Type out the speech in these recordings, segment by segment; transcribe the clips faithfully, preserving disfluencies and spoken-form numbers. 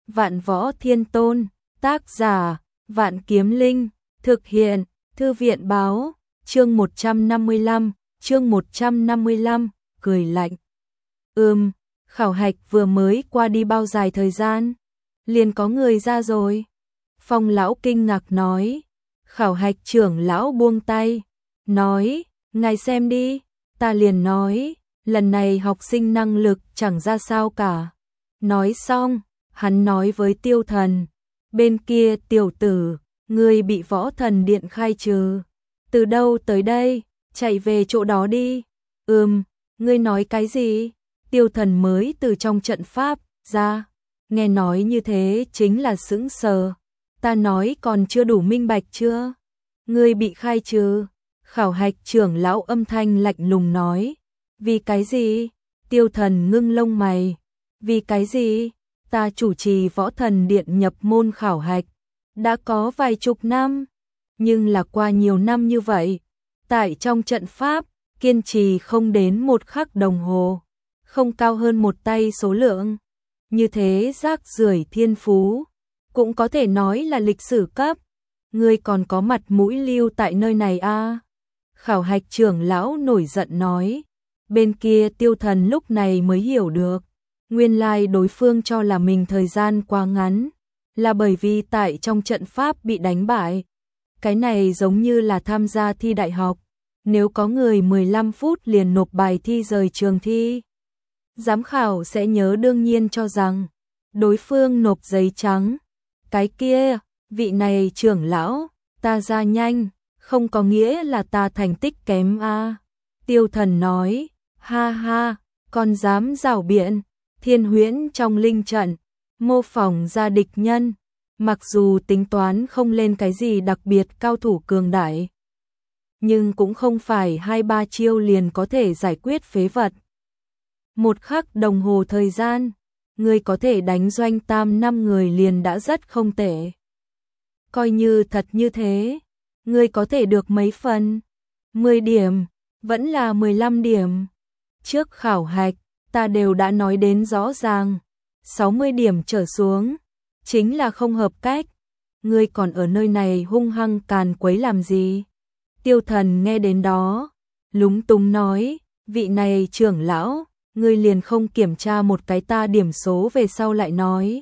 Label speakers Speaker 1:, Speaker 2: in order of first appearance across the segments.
Speaker 1: Vạn Võ Thiên Tôn, tác giả, Vạn Kiếm Linh, thực hiện, Thư viện báo, chương một trăm năm mươi lăm, chương một trăm năm mươi lăm, cười lạnh. Ừm, khảo hạch vừa mới qua đi bao dài thời gian? Liền có người ra rồi. Phong lão kinh ngạc nói. Khảo hạch trưởng lão buông tay, nói, ngài xem đi, ta liền nói, lần này học sinh năng lực chẳng ra sao cả. Nói xong, hắn nói với Tiêu Thần, bên kia tiểu tử, ngươi bị Võ Thần Điện khai trừ. Từ đâu tới đây, chạy về chỗ đó đi. Ừm, ngươi nói cái gì? Tiêu Thần mới từ trong trận pháp ra, nghe nói như thế chính là sững sờ. Ta nói còn chưa đủ minh bạch chưa? Ngươi bị khai trừ. Khảo hạch trưởng lão âm thanh lạnh lùng nói. Vì cái gì? Tiêu Thần ngưng lông mày. Vì cái gì? Ta chủ trì Võ Thần Điện nhập môn khảo hạch. Đã có vài chục năm. Nhưng là qua nhiều năm như vậy. Tại trong trận pháp, kiên trì không đến một khắc đồng hồ. Không cao hơn một tay số lượng. Như thế rác rưởi thiên phú. Cũng có thể nói là lịch sử cấp. Ngươi còn có mặt mũi lưu tại nơi này à? Khảo hạch trưởng lão nổi giận nói. Bên kia Tiêu Thần lúc này mới hiểu được. Nguyên lai đối phương cho là mình thời gian quá ngắn. Là bởi vì tại trong trận pháp bị đánh bại. Cái này giống như là tham gia thi đại học. Nếu có người mười lăm phút liền nộp bài thi rời trường thi. Giám khảo sẽ nhớ đương nhiên cho rằng đối phương nộp giấy trắng. Cái kia, vị này trưởng lão, ta ra nhanh, không có nghĩa là ta thành tích kém a. Tiêu Thần nói, ha ha, còn dám rảo biện, thiên huyễn trong linh trận, mô phỏng ra địch nhân, mặc dù tính toán không lên cái gì đặc biệt cao thủ cường đại, nhưng cũng không phải hai ba chiêu liền có thể giải quyết phế vật. Một khắc đồng hồ thời gian, người có thể đánh doanh tam năm người liền đã rất không tệ. Coi như thật như thế, người có thể được mấy phần? mười điểm, vẫn là mười lăm điểm. Trước khảo hạch, ta đều đã nói đến rõ ràng, sáu mươi điểm trở xuống, chính là không hợp cách. Ngươi còn ở nơi này hung hăng càn quấy làm gì? Tiêu Thần nghe đến đó, lúng túng nói, vị này trưởng lão, ngươi liền không kiểm tra một cái ta điểm số về sau lại nói.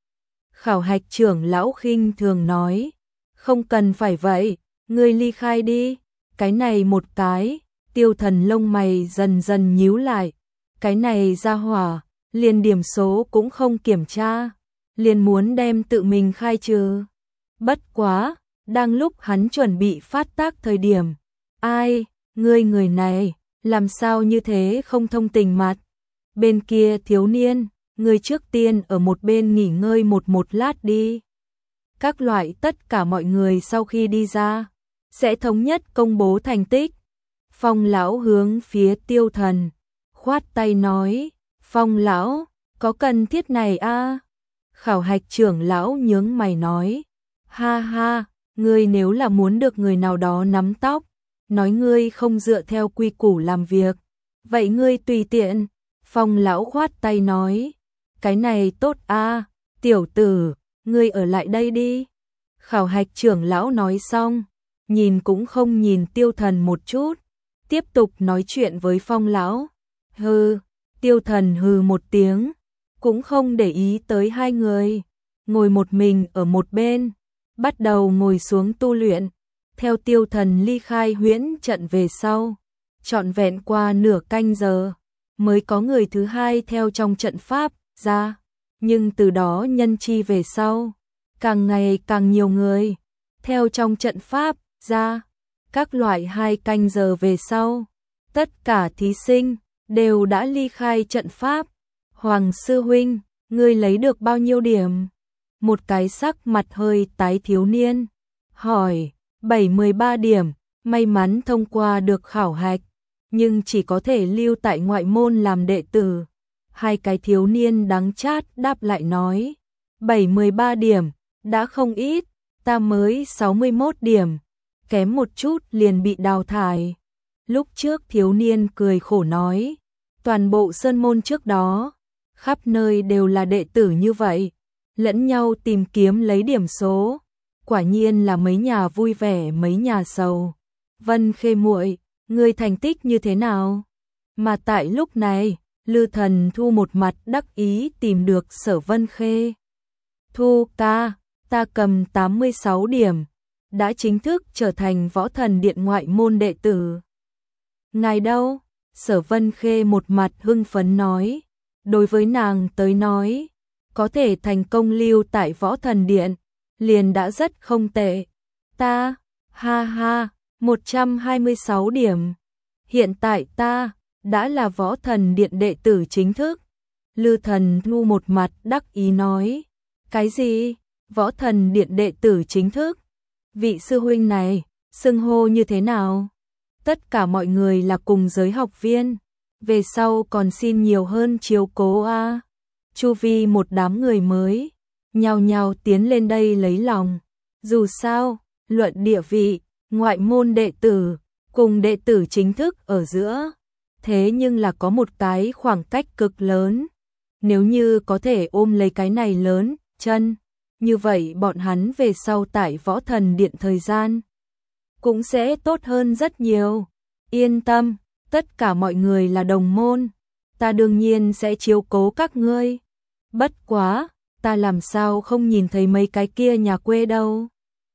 Speaker 1: Khảo hạch trưởng lão khinh thường nói, không cần phải vậy, ngươi ly khai đi. Cái này một cái, Tiêu Thần lông mày dần dần nhíu lại. Cái này ra hỏa, liền điểm số cũng không kiểm tra, liền muốn đem tự mình khai trừ. Bất quá, đang lúc hắn chuẩn bị phát tác thời điểm, ai, ngươi người này, làm sao như thế không thông tình mặt? Bên kia thiếu niên, ngươi trước tiên ở một bên nghỉ ngơi một một lát đi. Các loại tất cả mọi người sau khi đi ra, sẽ thống nhất công bố thành tích. Phong lão hướng phía Tiêu Thần, khoát tay nói, Phong lão, có cần thiết này a? À? Khảo hạch trưởng lão nhướng mày nói, ha ha, ngươi nếu là muốn được người nào đó nắm tóc, nói ngươi không dựa theo quy củ làm việc, vậy ngươi tùy tiện. Phong lão khoát tay nói, cái này tốt a, à, tiểu tử, ngươi ở lại đây đi. Khảo hạch trưởng lão nói xong, nhìn cũng không nhìn Tiêu Thần một chút, tiếp tục nói chuyện với Phong lão. Hừ, Tiêu Thần hừ một tiếng, cũng không để ý tới hai người, ngồi một mình ở một bên, bắt đầu ngồi xuống tu luyện. Theo Tiêu Thần ly khai huyễn trận về sau, trọn vẹn qua nửa canh giờ, mới có người thứ hai theo trong trận pháp ra, nhưng từ đó nhân chi về sau, càng ngày càng nhiều người theo trong trận pháp ra. Các loại hai canh giờ về sau, tất cả thí sinh đều đã ly khai trận pháp. Hoàng sư huynh, ngươi lấy được bao nhiêu điểm? Một cái sắc mặt hơi tái thiếu niên hỏi. bảy mươi ba điểm, may mắn thông qua được khảo hạch, nhưng chỉ có thể lưu tại ngoại môn làm đệ tử. Hai cái thiếu niên đắng chát đáp lại nói, bảy mươi ba điểm, đã không ít, ta mới sáu mươi mốt điểm, kém một chút liền bị đào thải. Lúc trước thiếu niên cười khổ nói, toàn bộ sơn môn trước đó, khắp nơi đều là đệ tử như vậy, lẫn nhau tìm kiếm lấy điểm số. Quả nhiên là mấy nhà vui vẻ mấy nhà sầu. Vân Khê muội, ngươi thành tích như thế nào? Mà tại lúc này, Lư Thần Thu một mặt đắc ý tìm được Sở Vân Khê. Thu ca, ta cầm tám mươi sáu điểm, đã chính thức trở thành Võ Thần Điện ngoại môn đệ tử. Ngài đâu? Sở Vân Khê một mặt hưng phấn nói. Đối với nàng tới nói, có thể thành công lưu tại Võ Thần Điện, liền đã rất không tệ. Ta, ha ha, một trăm hai mươi sáu điểm. Hiện tại ta đã là Võ Thần Điện đệ tử chính thức. Lư Thần Thu một mặt đắc ý nói. Cái gì? Võ Thần Điện đệ tử chính thức? Vị sư huynh này, xưng hô như thế nào? Tất cả mọi người là cùng giới học viên, về sau còn xin nhiều hơn chiếu cố a. Chu vi một đám người mới, nhao nhao tiến lên đây lấy lòng. Dù sao, luận địa vị, ngoại môn đệ tử, cùng đệ tử chính thức ở giữa. Thế nhưng là có một cái khoảng cách cực lớn. Nếu như có thể ôm lấy cái này lớn, chân, như vậy bọn hắn về sau tại Võ Thần Điện thời gian cũng sẽ tốt hơn rất nhiều. Yên tâm, tất cả mọi người là đồng môn, ta đương nhiên sẽ chiếu cố các ngươi. Bất quá, ta làm sao không nhìn thấy mấy cái kia nhà quê đâu.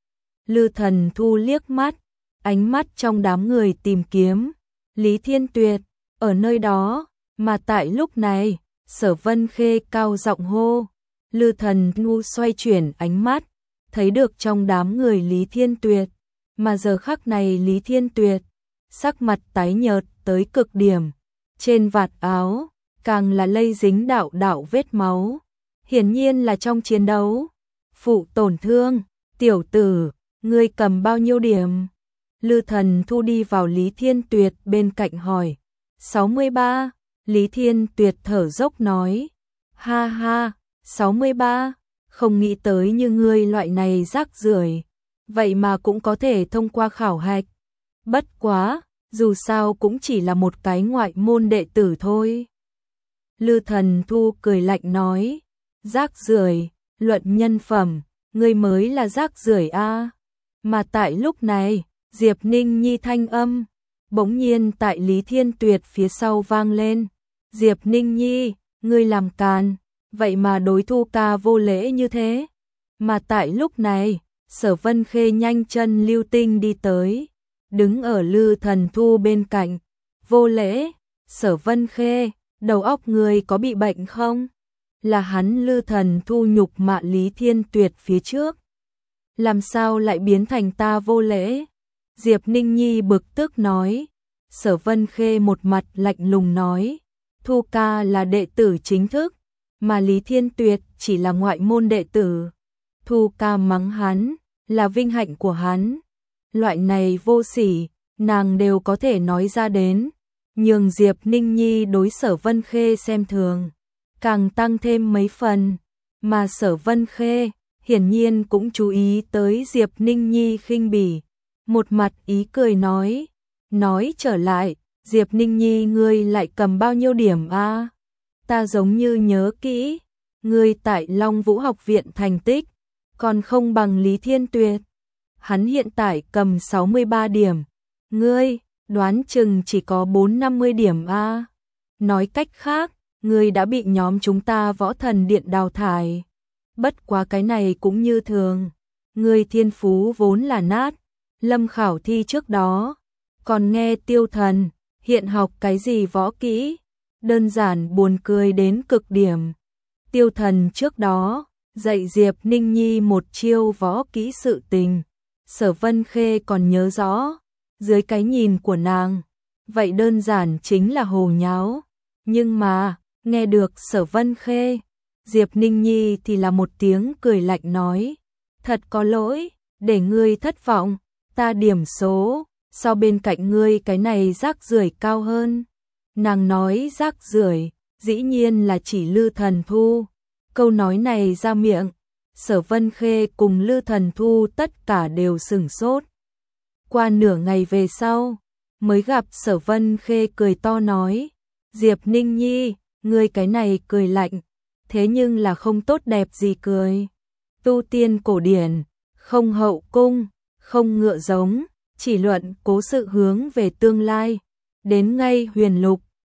Speaker 1: Lư Thần Thu liếc mắt, ánh mắt trong đám người tìm kiếm. Lý Thiên Tuyệt, ở nơi đó, mà tại lúc này, Sở Vân Khê cao giọng hô. Lư Thần Thu xoay chuyển ánh mắt, thấy được trong đám người Lý Thiên Tuyệt, mà giờ khắc này Lý Thiên Tuyệt, sắc mặt tái nhợt tới cực điểm, trên vạt áo, càng là lây dính đạo đạo vết máu, hiển nhiên là trong chiến đấu, phụ tổn thương. Tiểu tử, ngươi cầm bao nhiêu điểm? Lư Thần Thu đi vào Lý Thiên Tuyệt bên cạnh hỏi. sáu mươi ba, Lý Thiên Tuyệt thở dốc nói. Ha ha, sáu mươi ba, không nghĩ tới như ngươi loại này rác rưởi, vậy mà cũng có thể thông qua khảo hạch. Bất quá, dù sao cũng chỉ là một cái ngoại môn đệ tử thôi. Lư Thần Thu cười lạnh nói. Rác rưởi, luận nhân phẩm, ngươi mới là rác rưởi a. Mà tại lúc này, Diệp Ninh Nhi thanh âm bỗng nhiên tại Lý Thiên Tuyệt phía sau vang lên. Diệp Ninh Nhi, ngươi làm càn, vậy mà đối Thu ca vô lễ như thế. Mà tại lúc này, Sở Vân Khê nhanh chân lưu tinh đi tới, đứng ở Lư Thần Thu bên cạnh. Vô lễ? Sở Vân Khê, đầu óc ngươi có bị bệnh không? Là hắn Lư Thần Thu nhục mạ Lý Thiên Tuyệt phía trước, làm sao lại biến thành ta vô lễ? Diệp Ninh Nhi bực tức nói. Sở Vân Khê một mặt lạnh lùng nói. Thu ca là đệ tử chính thức, mà Lý Thiên Tuyệt chỉ là ngoại môn đệ tử. Thu ca mắng hắn, là vinh hạnh của hắn. Loại này vô sỉ, nàng đều có thể nói ra đến. Nhường Diệp Ninh Nhi đối Sở Vân Khê xem thường, càng tăng thêm mấy phần. Mà Sở Vân Khê, hiển nhiên cũng chú ý tới Diệp Ninh Nhi khinh bỉ. Một mặt ý cười nói. Nói trở lại, Diệp Ninh Nhi ngươi lại cầm bao nhiêu điểm a? Ta giống như nhớ kỹ, ngươi tại Long Vũ học viện thành tích còn không bằng Lý Thiên Tuyệt. Hắn hiện tại cầm sáu mươi ba điểm, ngươi đoán chừng chỉ có bốn năm mươi điểm a. Nói cách khác, ngươi đã bị nhóm chúng ta Võ Thần Điện đào thải. Bất quá cái này cũng như thường, ngươi thiên phú vốn là nát. Lâm khảo thi trước đó, còn nghe Tiêu Thần hiện học cái gì võ kỹ, đơn giản buồn cười đến cực điểm. Tiêu Thần trước đó dạy Diệp Ninh Nhi một chiêu võ kỹ sự tình, Sở Vân Khê còn nhớ rõ. Dưới cái nhìn của nàng, vậy đơn giản chính là hồ nháo. Nhưng mà, nghe được Sở Vân Khê, Diệp Ninh Nhi thì là một tiếng cười lạnh nói. Thật có lỗi, để ngươi thất vọng, ta điểm số so bên cạnh ngươi cái này rác rưởi cao hơn. Nàng nói rác rưởi, dĩ nhiên là chỉ Lư Thần Thu. Câu nói này ra miệng, Sở Vân Khê cùng Lư Thần Thu tất cả đều sửng sốt. Qua nửa ngày về sau, mới gặp Sở Vân Khê cười to nói. Diệp Ninh Nhi, ngươi cái này cười lạnh, thế nhưng là không tốt đẹp gì cười. Tu tiên cổ điển, không hậu cung, không ngựa giống, chỉ luận cố sự hướng về tương lai. Đến ngay huyền lục,